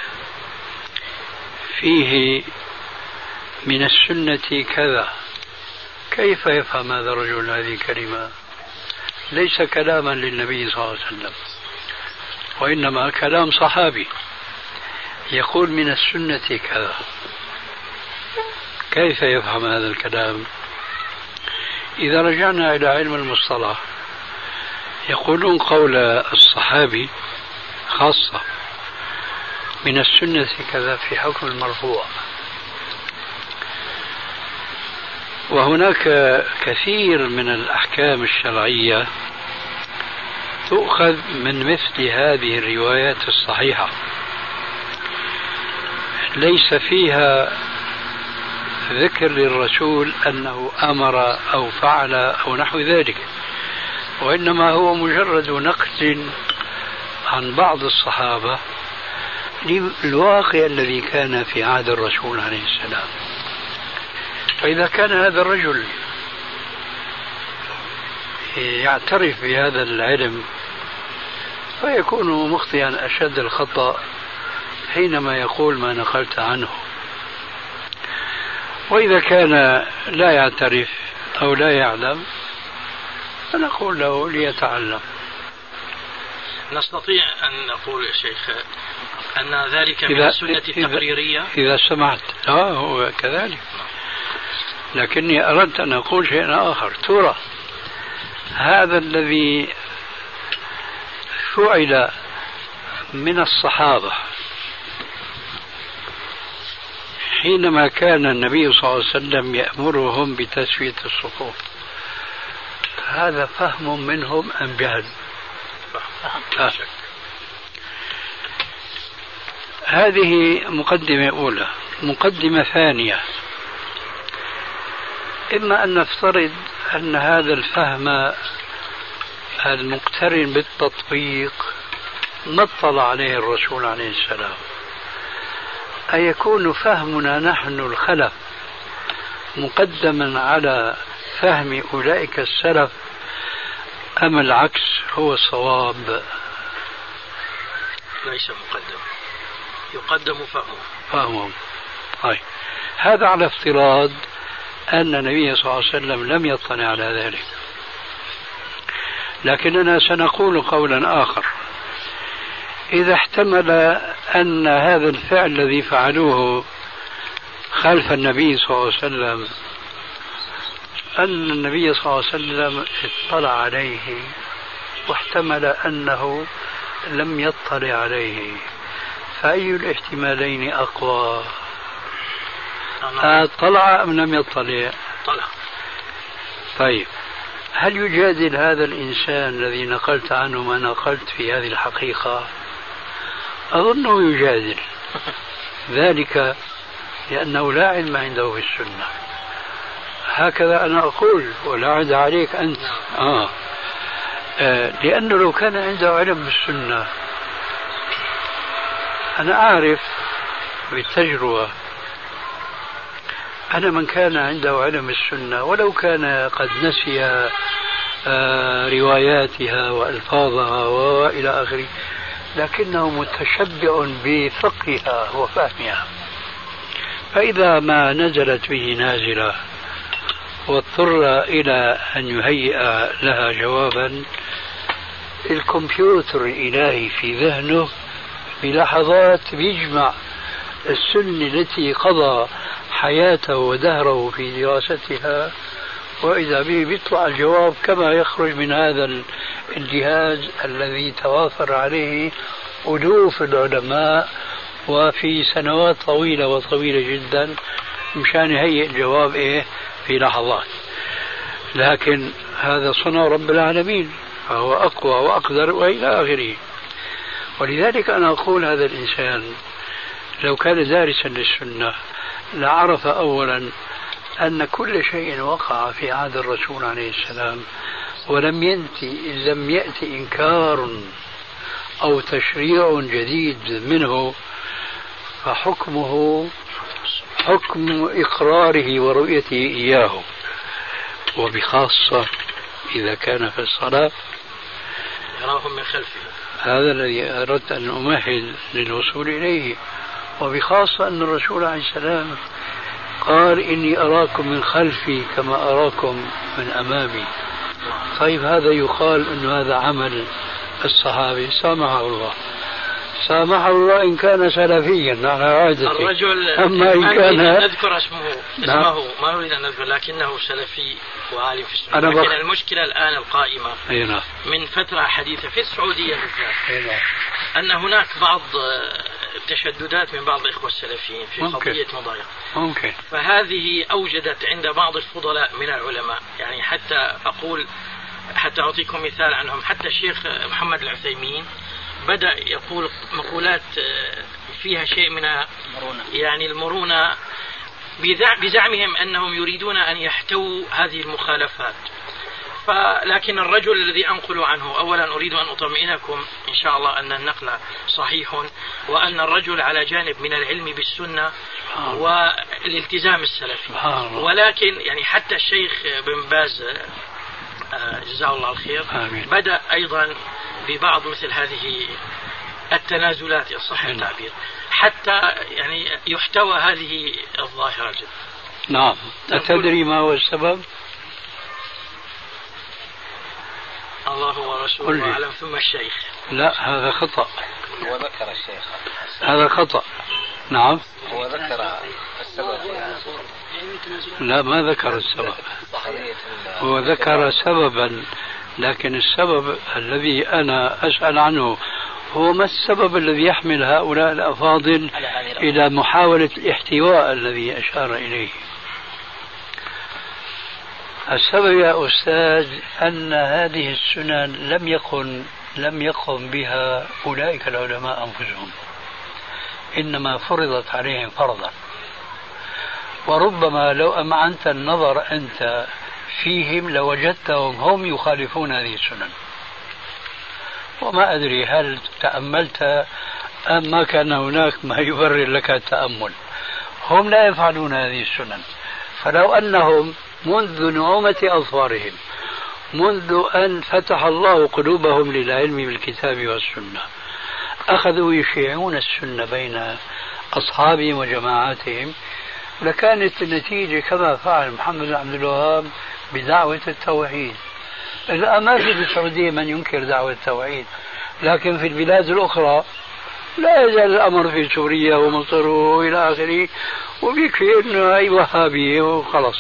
فيه من السنة كذا، كيف يفهم هذا الرجل هذه الكلمة؟ ليس كلاما للنبي صلى الله عليه وسلم، وإنما كلام صحابي يقول من السنة كذا، كيف يفهم هذا الكلام؟ إذا رجعنا إلى علم المصطلح يقولون قول الصحابي خاصة، من السنة كذا في حكم المرفوع. وهناك كثير من الأحكام الشرعية تؤخذ من مثل هذه الروايات الصحيحة، ليس فيها ذكر للرسول أنه أمر أو فعل أو نحو ذلك، وإنما هو مجرد نقل عن بعض الصحابة للواقع الذي كان في عهد الرسول عليه السلام. فإذا كان هذا الرجل يعترف بهذا العلم فيكون مخطئا أشد الخطأ حينما يقول ما نقلت عنه. وإذا كان لا يعترف أو لا يعلم فنقول له ليتعلم. نستطيع أن نقول يا شيخ أن ذلك من السنة التقريرية إذا سمحت. هو كذلك، لكني أردت أن أقول شيئا آخر. ترى هذا الذي فعل من الصحابة حينما كان النبي صلى الله عليه وسلم يأمرهم بتسوية الصفوف، هذا فهم منهم أم جهل؟ هذه مقدمة أولى. مقدمة ثانية، إما أن نفترض أن هذا الفهم المقترن بالتطبيق ما اطلع عليه الرسول عليه السلام، أن يكون فهمنا نحن الخلف مقدما على فهم أولئك السلف، أم العكس هو الصواب؟ ليس مقدم، يقدم فهمهم. هذا على افتراض أن النبي صلى الله عليه وسلم لم يطلع على ذلك. لكننا سنقول قولا آخر، إذا احتمل أن هذا الفعل الذي فعلوه خلف النبي صلى الله عليه وسلم أن النبي صلى الله عليه وسلم اطلع عليه، واحتمل أنه لم يطلع عليه، فأي الاحتمالين أقوى؟ طلع أم لم يطلع؟ طلع. طيب، هل يجادل هذا الإنسان الذي نقلت عنه ما نقلت في هذه الحقيقة؟ أظنه يجادل ذلك لأنه لا علم عنده في السنة. هكذا أنا أقول ولا أعد عليك أنت. لأنه لو كان عنده علم بالسنة، أنا أعرف بالتجربة أنا من كان عنده علم السنة ولو كان قد نسي رواياتها وألفاظها وإلى آخره، لكنه متشبع بفقهها وفهمها، فإذا ما نزلت به نازلة واضطر إلى أن يهيئ لها جوابا، الكمبيوتر الإلهي في ذهنه بلحظات بيجمع السنة التي قضى حياته ودهره في دراستها، وإذا به بيطلع الجواب كما يخرج من هذا الجهاز الذي توافر عليه ألوف العلماء وفي سنوات طويلة وطويلة جدا مشان يهيئ الجواب في لحظات. لكن هذا صنع رب العالمين، فهو أقوى وأقدر وإلى آخره. ولذلك أنا أقول هذا الإنسان لو كان دارسا للسنة لعرف أولا أن كل شيء وقع في عهد الرسول عليه السلام ولم يأتي إنكار أو تشريع جديد منه، فحكمه حكم إقراره ورؤيته إياه، وبخاصة إذا كان في الصلاة يراهم من خلفه. هذا الذي أردت أن أمهد للوصول إليه. وبخاصة أن الرسول عليه السلام قال إني أراكم من خلفي كما أراكم من أمامي. طيب هذا يقال أن هذا عمل الصحابي، سامحه الله، سامحه الله إن كان سلفيا على عادته. الرجل أما إن كان نذكر اسمه ما نريد أن نذكر، لكنه سلفي وعالم في السنة. لكن المشكلة الآن القائمة من فترة حديثة في السعودية بالذات أن هناك بعض التشددات من بعض الإخوة السلفيين في قضية مضايقة. فهذه أوجدت عند بعض الفضلاء من العلماء، يعني حتى أعطيكم مثال عنهم، حتى الشيخ محمد العثيمين بدأ يقول مقولات فيها شيء من يعني المرونة، بزعمهم أنهم يريدون أن يحتووا هذه المخالفات. لكن الرجل الذي أنقل عنه، أولا أريد أن أطمئنكم إن شاء الله أن النقل صحيح، وأن الرجل على جانب من العلم بالسنة والالتزام السلفي. ولكن يعني حتى الشيخ بن باز جزاه الله الخير بدأ أيضا ببعض مثل هذه التنازلات إن صح التعبير، حتى يعني يحتوى هذه الظاهرة جدا. نعم. أتدري ما هو السبب؟ الله ورسوله أعلم. ثم الشيخ. لا، هذا خطأ. هو ذكر الشيخ هذا خطأ. نعم. هو ذكر السبب. لا، ما ذكر السبب، هو ذكر سببا، لكن السبب الذي أنا أسأل عنه هو ما السبب الذي يحمل هؤلاء الأفاضل إلى محاولة الاحتواء الذي أشار إليه. السبب يا أستاذ أن هذه السنن لم يقم بها أولئك العلماء أنفسهم، إنما فرضت عليهم فرضا. وربما لو أمعنت النظر أنت فيهم لوجدتهم هم يخالفون هذه السنن. وما أدري هل تأملت أم ما كان هناك ما يبرر لك التأمل. هم لا يفعلون هذه السنن، فلو أنهم منذ نعومة أظفارهم، منذ أن فتح الله قلوبهم للعلم بالكتاب والسنة، أخذوا يشيعون السنة بين أصحابهم وجماعاتهم، لكانت النتيجة كما فعل محمد بن عبد الوهاب بدعوة التوحيد. الآن ما في السعودية من ينكر دعوة التوحيد، لكن في البلاد الأخرى لا يزال الأمر في سوريا ومصر وإلى آخره، وبيكفي أنه أي وهابية وخلص.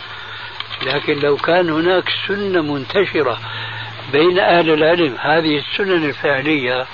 لكن لو كان هناك سنة منتشرة بين أهل العلم، هذه السنن الفعلية،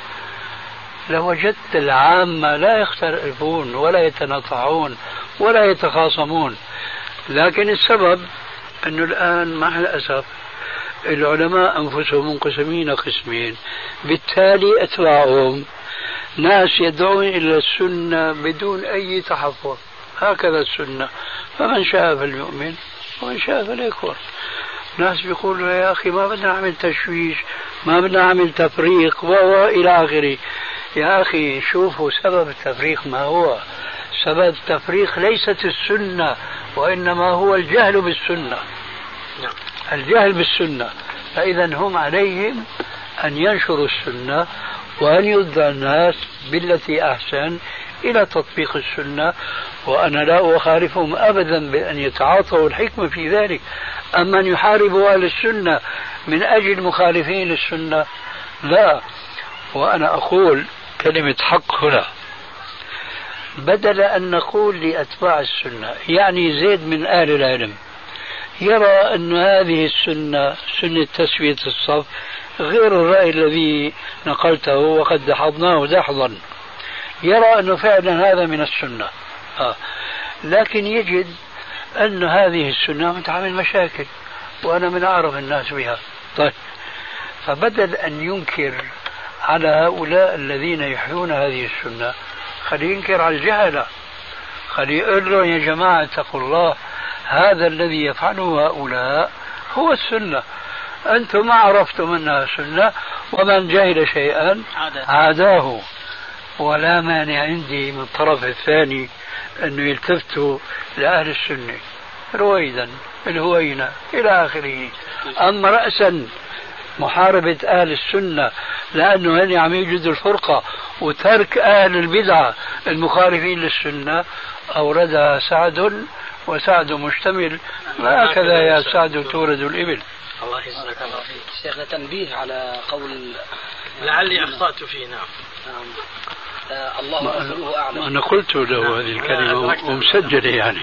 لوجدت العامة لا يختلفون ولا يتناطعون ولا يتخاصمون. لكن السبب أنه الآن مع الأسف العلماء أنفسهم منقسمين قسمين، بالتالي أتباعهم ناس يدعون إلى السنة بدون أي تحفظ، هكذا السنة، فمن شاء فليؤمن ومن شاء فليكفر. ناس بيقولوا يا أخي ما بدنا نعمل تشويش، ما بدنا نعمل تفريق وإلى آخره. يا أخي شوفوا سبب التفريق ما هو. سبب التفريق ليست السنة، وإنما هو الجهل بالسنة. الجهل بالسنة. فإذا هم عليهم أن ينشروا السنة وأن يدعو الناس بالتي أحسن إلى تطبيق السنة، وأنا لا أخالفهم أبدا بأن يتعاطوا الحكمة في ذلك. أما أن يحاربوا أهل السنة من أجل مخالفين للسنة لا. وأنا أقول كلمة حق هنا، بدل أن نقول لأتباع السنة، يعني زيد من أهل العلم يرى أن هذه السنة سنة تسوية الصف غير الرأي الذي نقلته وقد دحضناه دحضا، يرى أنه فعلا هذا من السنة، لكن يجد أن هذه السنة متعامل مشاكل وأنا من أعرف الناس بها. طيب، فبدل أن ينكر على هؤلاء الذين يحيون هذه السنة، خليه ينكر على الجهلة، خليه يقول له يا جماعة اتقوا الله، هذا الذي يفعله هؤلاء هو السنة، أنتم ما عرفتم أنها سنة، ومن جهل شيئا عاداه. ولا مانع عندي من الطرف الثاني أنه يلتفتوا لأهل السنة رويدا الهوينة إلى آخره. أما رأسا محاربة أهل السنة لأنه هني عم يوجد الفرقة وترك أهل البدعة المخالفين للسنة أوردها سعد، وسعد مشتمل، ما هكذا يا سعد تورد الإبل. الله يجزاك الله خير. شيخنا تنبيه على قول لعلي أخطأت فيه. نعم. الله ورسوله أعلم. أنا قلت له هذه الكلمة ومسجلة يعني.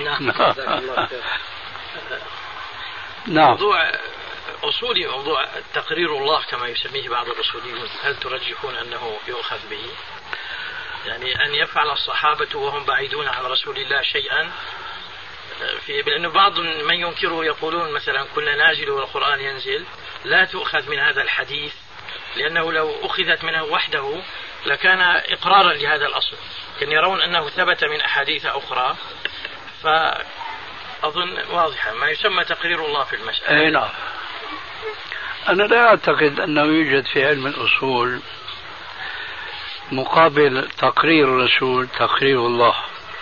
نعم. موضوع أصولي، موضوع تقرير الله كما يسميه بعض الأصوليون، هل ترجحون أنه يؤخذ به؟ يعني أن يفعل الصحابة وهم بعيدون عن رسول الله شيئا، لأن بعض من ينكره يقولون مثلا كنا نازل والقرآن ينزل، لا تؤخذ من هذا الحديث، لأنه لو أخذت منه وحده لكان إقرارا لهذا الأصل، كان يرون أنه ثبت من أحاديث أخرى، فأظن واضحة ما يسمى تقرير الله في المسألة. أي نعم. أنا لا أعتقد أنه يوجد في علم الأصول مقابل تقرير الرسول تقرير الله،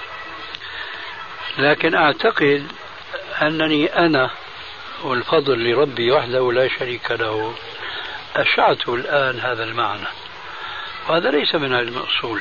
لكن أعتقد أنني أنا والفضل لربي وحده لا شريك له أشعت الآن هذا المعنى، وهذا ليس من علم الأصول.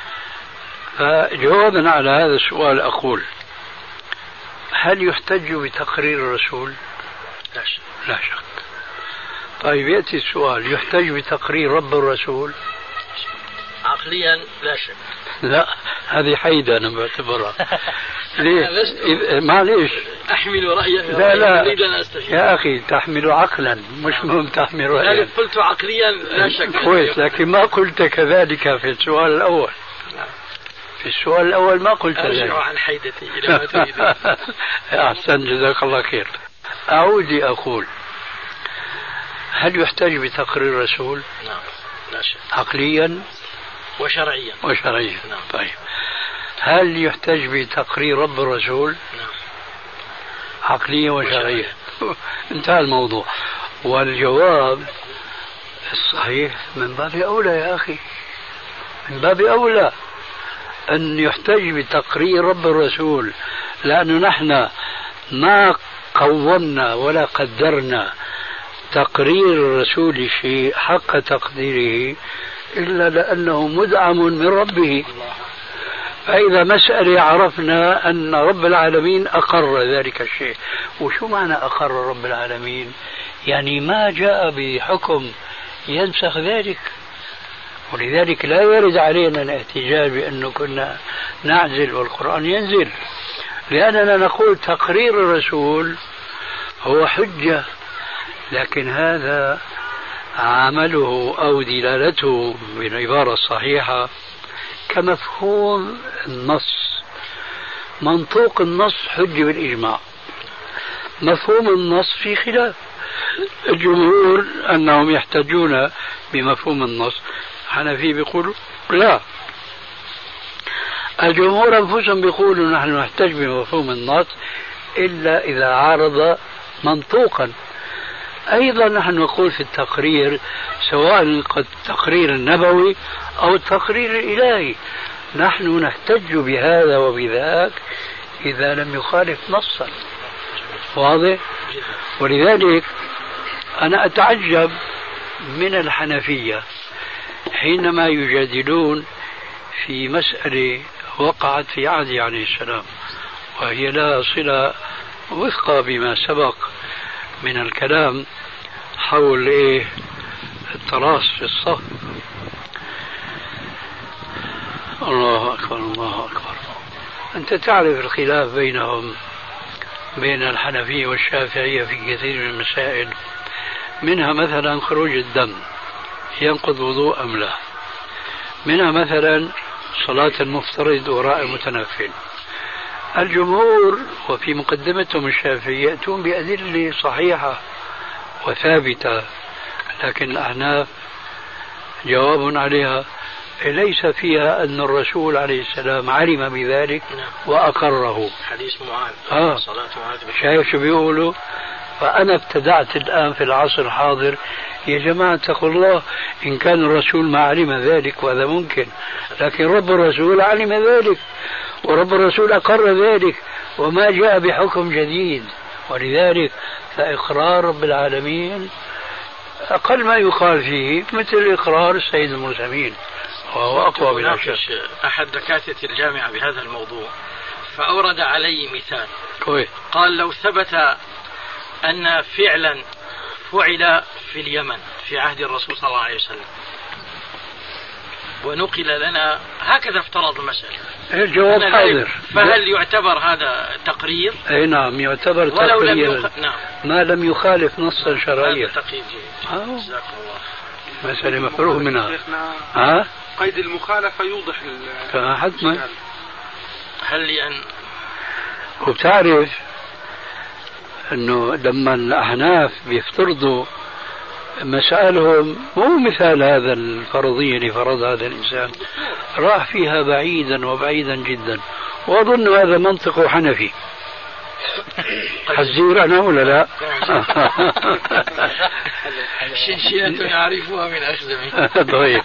فجوابا على هذا السؤال أقول: هل يحتج بتقرير الرسول؟ لا شك. طيب يأتي السؤال: يحتج بتقرير رب الرسول؟ عقليا لا شك. لا، هذه حيدة أنا بعتبرها. ليه؟ معليش، أحمل رأيا. لا يا أخي، تحمل عقلا مش مهم تحمل رأيا. قلت عقليا لا شك. كويس، لكن ما قلت كذلك في السؤال الأول. في السؤال الأول ما قلت ذلك. أرجع عن حيدتي إلى ما تريد. أحسن، جزاك الله خير. أعود أقول: هل يحتاج بتقرير الرسول؟ نعم لا شك. عقليا وشرعيا. نعم. طيب، هل يحتاج بتقرير رب الرسول؟ نعم. عقليا وشرعيا. انتهى الموضوع. والجواب الصحيح من باب أولى يا أخي، من باب أولى أن يحتاج بتقرير رب الرسول، لأنه نحن ما قومنا ولا قدرنا تقرير الرسول شيء حق تقديره إلا لأنه مدعم من ربه. فإذا مسألة عرفنا أن رب العالمين أقر ذلك الشيء. وشو معنى أقر رب العالمين؟ يعني ما جاء بحكم ينسخ ذلك، ولذلك لا يرد علينا الاحتجاج بأنه كنا نعزل والقرآن ينزل، لأننا نقول تقرير الرسول هو حجة، لكن هذا عمله أو دلالته بالعبارة الصحيحة كمفهوم النص. منطوق النص حجة بالإجماع، مفهوم النص في خلاف. الجمهور أنهم يحتجون بمفهوم النص، حنفي بيقولوا لا. الجمهور أنفسهم بيقولوا نحن نحتج بمفهوم النص إلا إذا عارض منطوقا. أيضا نحن نقول في التقرير، سواء التقرير النبوي أو التقرير الإلهي، نحن نحتج بهذا وبذاك إذا لم يخالف نصا. واضح؟ ولذلك أنا أتعجب من الحنفية حينما يجادلون في مسألة وقعت في عهده عليه السلام، وهي لها صلة وفق بما سبق من الكلام حول التراص في الصف. الله أكبر الله أكبر. أنت تعرف الخلاف بينهم، بين الحنفية والشافعية في كثير من المسائل، منها مثلا خروج الدم ينقض وضوء أم لا، منها مثلا صلاة المفترض وراء المتنفل. الجمهور وفي مقدمتهم الشافعية يأتون بأدلة صحيحة وثابتة، لكن الأحناف جواب عليها ليس فيها أن الرسول عليه السلام علم بذلك وأقره. حديث معاذ صلاة معاذ. شايف شو بيقولوا؟ فأنا ابتدعت الآن في العصر الحاضر: يا جماعة اتقوا الله، إن كان الرسول ما علم ذلك وهذا ممكن، لكن رب الرسول علم ذلك ورب الرسول أقر ذلك وما جاء بحكم جديد. ولذلك فإقرار رب العالمين أقل ما يقال فيه مثل إقرار السيد المرسلين وهو أقوى بلا شك. أحد دكاترة الجامعة بهذا الموضوع فأورد علي مثال كويس. قال لو ثبت أن فعلا فعل في اليمن في عهد الرسول صلى الله عليه وسلم ونقل لنا هكذا افترض المسألة الجواب حاضر، فهل يعتبر هذا تقرير؟ أي نعم يعتبر تقرير ما لم يخالف نصا شرعيا. هذا تقرير جيد. جزاكم الله. مسألة مفروغ منها. قيد المخالفة يوضح حتما. هل لأن وبتعرف أنه لما الأحناف بيفترضوا مسائلهم مو مثال هذا الفرضية اللي فرضها هذا الإنسان، راح فيها بعيدا وبعيدا جدا، وأظن هذا منطق حنفي. حزير أنا ولا لا؟ شنشنة أعرفها من أخزمي. طيب.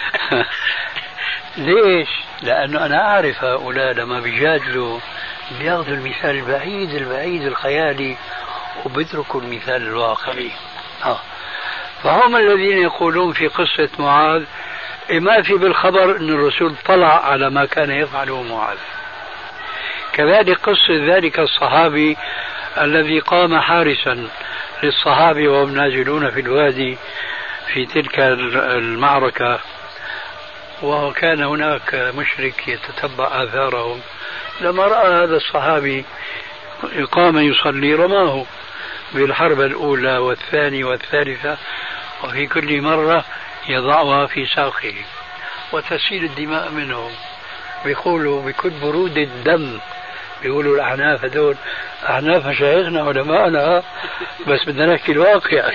ليش؟ لأنه أنا أعرف هؤلاء لما بيجادلوا بياخذوا المثال البعيد البعيد الخيالي وبيتركوا المثال الواقعي. فهم الذين يقولون في قصة معاذ ما في بالخبر أن الرسول طلع على ما كان يفعله معاذ. كذلك قصة ذلك الصحابي الذي قام حارسا للصحابة وهم نازلون في الوادي في تلك المعركة، وكان هناك مشرك يتتبع آثارهم، لما رأى هذا الصحابي قام يصلي رماه بالحرب الأولى والثانية والثالثة، وفي كل مرة يضعها في ساقه وتسيل الدماء منهم. بيقولوا بكل برود الدم، بيقولوا الأحناف هذول أحناف مشايخنا علماءنا، بس بدنا نحكي الواقع.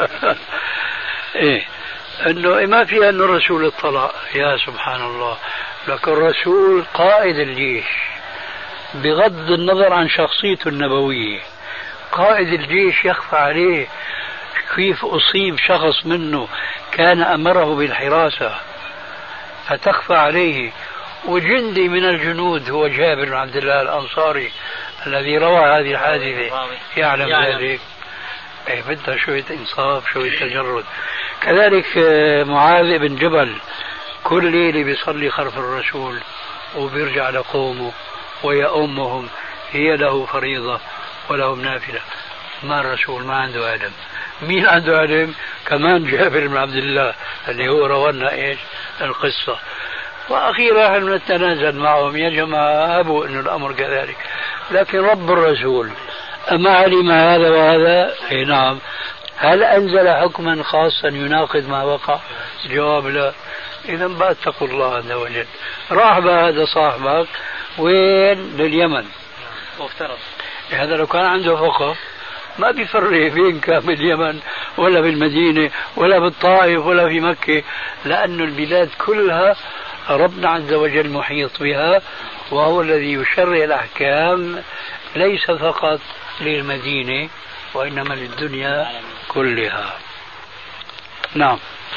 إيه أنه ما فيها أن الرسول اطلع. يا سبحان الله، لكن الرسول قائد الجيش بغض النظر عن شخصيته النبوية، قائد الجيش يخفى عليه كيف أصيب شخص منه كان أمره بالحراسة فتخفى عليه، وجندي من الجنود هو جابر بن عبد الله الأنصاري الذي روى هذه الحادثة يعلم ذلك. بدها شوية إنصاف شوية تجرد. كذلك معاذ بن جبل كل ليلة بيصلي خلف الرسول وبيرجع لقومه ويأمهم، هي له فريضة ولهم نافلة. ما الرسول ما عنده علم. مين عنده علم؟ كمان جابر بن عبد الله اللي هو روانا ايش القصة. وأخيرا نحن نتنازل معهم يا جماعة أبوا أن الأمر كذلك، لكن رب الرسول أما علم هذا وهذا؟ إيه نعم. هل أنزل حكما خاصا يناقض ما وقع؟ جواب لا. إذا بقى اتقوا الله عز وجل. راح هذا صاحبك وين؟ لليمن مفترض. هذا لو كان عنده فقه ما بيفرق بين كان باليمن ولا بالمدينة ولا بالطائف ولا في مكة، لأن البلاد كلها ربنا عز وجل محيط بها، وهو الذي يشرع الأحكام ليس فقط للمدينة وإنما للدنيا كلها. نعم.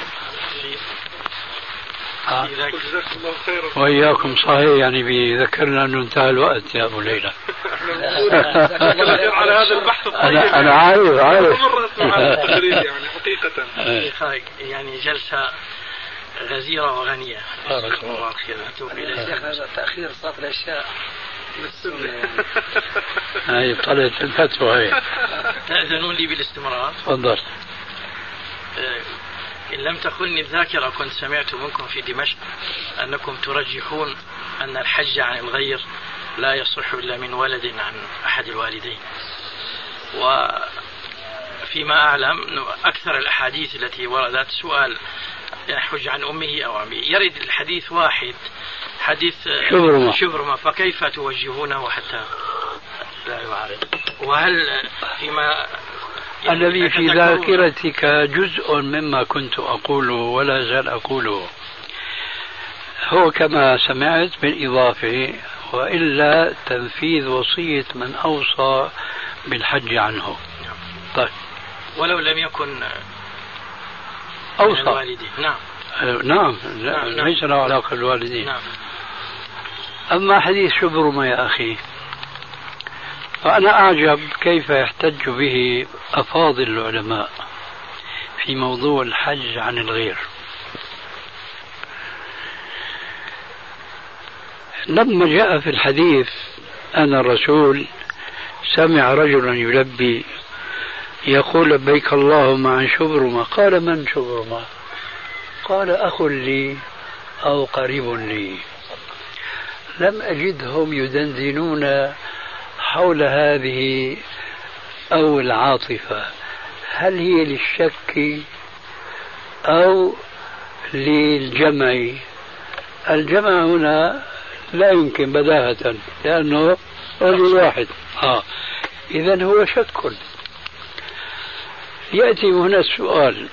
وإياكم صحيح، يعني بيذكرنا أنه انتهى الوقت يا أبو ليلى. على هذا البحث أنا عارف يعني حقيقة يعني جلسة غزيرة وغنية. بارك الله هذا تأخير صرف الأشياء هاي طلعت الفتوى هاي. تأذنون لي بالاستمرار؟ تفضل. إن لم تخني الذاكرة كنت سمعت منكم في دمشق أنكم ترجحون أن الحج عن الغير لا يصح إلا من ولد عن أحد الوالدين، وفيما أعلم أكثر الأحاديث التي وردت سؤال يحج عن أمه أو عمه، يرد الحديث واحد حديث شبرمة، فكيف توجهونه حتى لا يعارض؟ وهل فيما الذي في ذاكرتك جزء مما كنت أقوله ولا زال أقوله هو كما سمعت بالإضافة، وإلا تنفيذ وصية من أوصى بالحج عنه. طيب ولو لم يكن أوصى الوالدين. نعم ليس له علاقة بالوالدين. نعم. أما حديث شبرمة يا أخي فأنا أعجب كيف يحتج به أفاضل العلماء في موضوع الحج عن الغير. لما جاء في الحديث أن الرسول سمع رجلا يلبي يقول لبيك اللهم عن شبرمة، قال من شبرمة؟ قال أخ لي أو قريب لي. لم أجدهم يدندنون حول هذه أو العاطفة، هل هي للشك أو للجمع؟ الجمع هنا لا يمكن بداهة لأنه رجل واحد. إذن هو شك. يأتي هنا السؤال: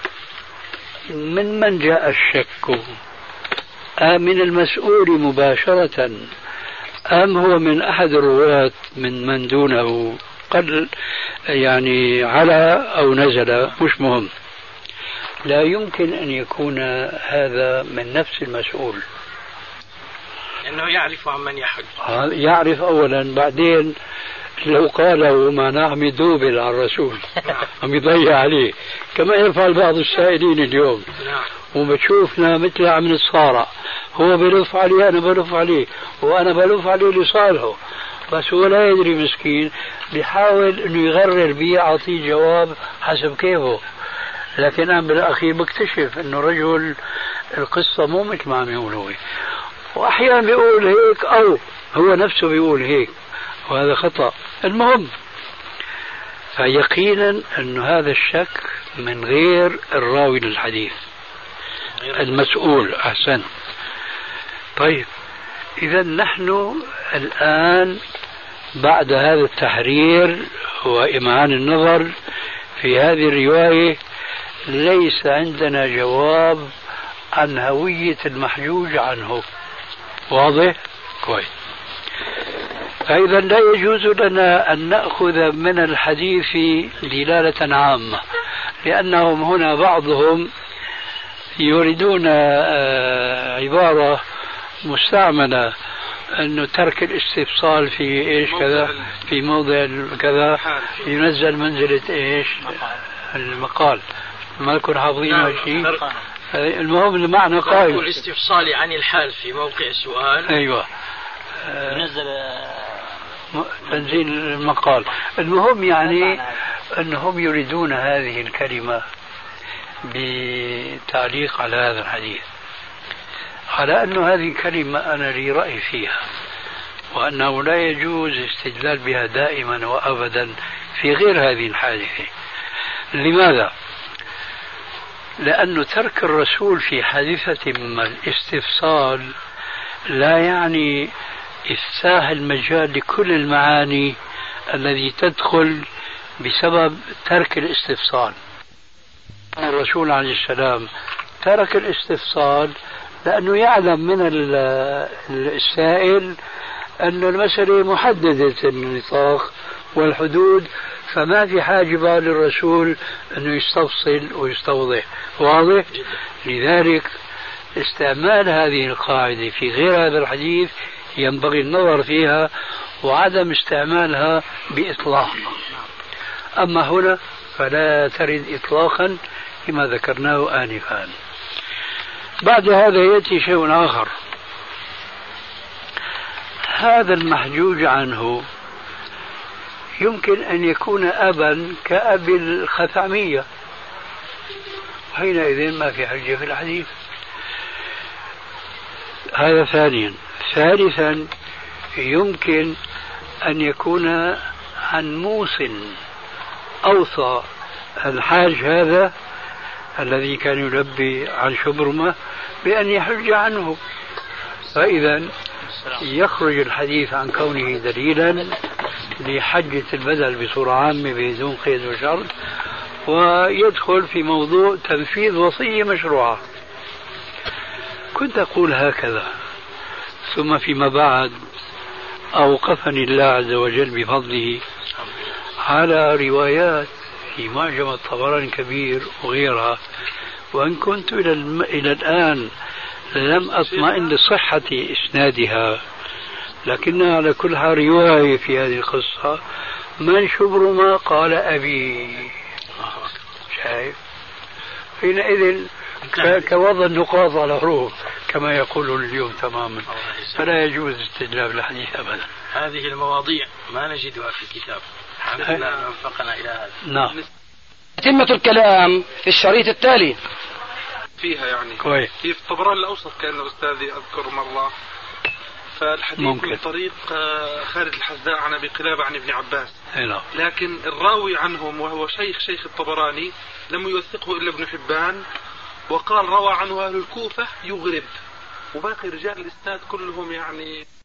من جاء الشك؟ من المسؤول مباشرة أم هو من أحد الرواة من دونه، قد يعني على أو نزل، مش مهم. لا يمكن أن يكون هذا من نفس المسؤول، لأنه يعرف عمن يحج. يعرف أولا، بعدين لو قاله ما عم يدوبل على الرسول عم يضيع عليه كما يفعل بعض السائلين اليوم. وبتشوفنا مثل عم نتصارع، هو بلف عليه أنا بلف عليه وأنا بلف عليه لصالحه، بس هو لا يدري مسكين، بيحاول أنه يغرر بي أعطيه جواب حسب كيفه، لكن أنا بالأخير بكتشف أنه رجل القصة مو مثل ما عم يقول هو، وأحيانا بيقول هيك أو هو نفسه بيقول هيك، وهذا خطأ. المهم، فيقينا أن هذا الشك من غير الراوي للحديث المسؤول. أحسن. طيب، إذا نحن الآن بعد هذا التحرير وإمعان النظر في هذه الرواية ليس عندنا جواب عن هوية المحجوج عنه. واضح؟ كويس. فإذا لا يجوز لنا أن نأخذ من الحديث دلالة عامة، لأنهم هنا بعضهم يريدون عبارة مستعملة أنه ترك الاستفصال في إيش كذا في موضع كذا ينزل منزلة إيش المقال. ما نكون حافظين شيء. المهم المعنى قائم. الاستفصال عن الحال في موقع السؤال. أيوة. ينزل تنزيل المقال. المهم يعني أنهم يريدون هذه الكلمة بتعليق على هذا الحديث، على أن هذه الكلمة أنا لي رأي فيها، وأنه لا يجوز استدلال بها دائما وأبدا في غير هذه الحادثة. لماذا؟ لأن ترك الرسول في حادثة الاستفصال لا يعني إفساح المجال لكل المعاني التي تدخل بسبب ترك الاستفصال. الرسول عليه السلام ترك الاستفصال لأنه يعلم من السائل أن المسألة محددة النطاق والحدود، فما في حاجة للرسول أنه يستفصل ويستوضح. واضح؟ لذلك استعمال هذه القاعدة في غير هذا الحديث ينبغي النظر فيها وعدم استعمالها بإطلاق. أما هنا فلا ترد إطلاقا كما ذكرناه آنفا. بعد هذا يأتي شيء آخر. هذا المحجوج عنه يمكن أن يكون أبا كأبي الخثعمية، حينئذ ما في حجة في الحديث. هذا ثانيا. ثالثا، يمكن أن يكون عن موصٍ أوصى الحاج هذا الذي كان يلبي عن شبرمة بأن يحج عنه، فإذا يخرج الحديث عن كونه دليلا لحجة البدل بصورة عامة بدون قيد وشرط، ويدخل في موضوع تنفيذ وصية مشروعة. كنت أقول هكذا، ثم فيما بعد أوقفني الله عز وجل بفضله على روايات في معجم الطبراني الكبير وغيرها، وإن كنت إلى الآن لم أطمئن لصحة إسنادها، لكنها على كل حال رواية في هذه القصة. من شبرمة قال أبي. شايف؟ حينئذ كوضع النقاط على حروف كما يقولون اليوم تماما. فلا يجوز استدلال الحديث أبدا. هذه المواضيع ما نجدها في الكتاب. الحمد لله أن وفقنا إلى هذا. نعم. تتمة الكلام في الشريط التالي فيها يعني كويس. في الطبراني الأوسط كان أستاذي أذكر مرة، فالحديث ممكن. من طريق خالد الحذاء عن أبي قلابة عن ابن عباس، نعم. لكن الراوي عنهم وهو شيخ الطبراني لم يوثقه إلا ابن حبان، وقال روى عنه أهل الكوفة يغرب، وباقي رجال الإسناد كلهم يعني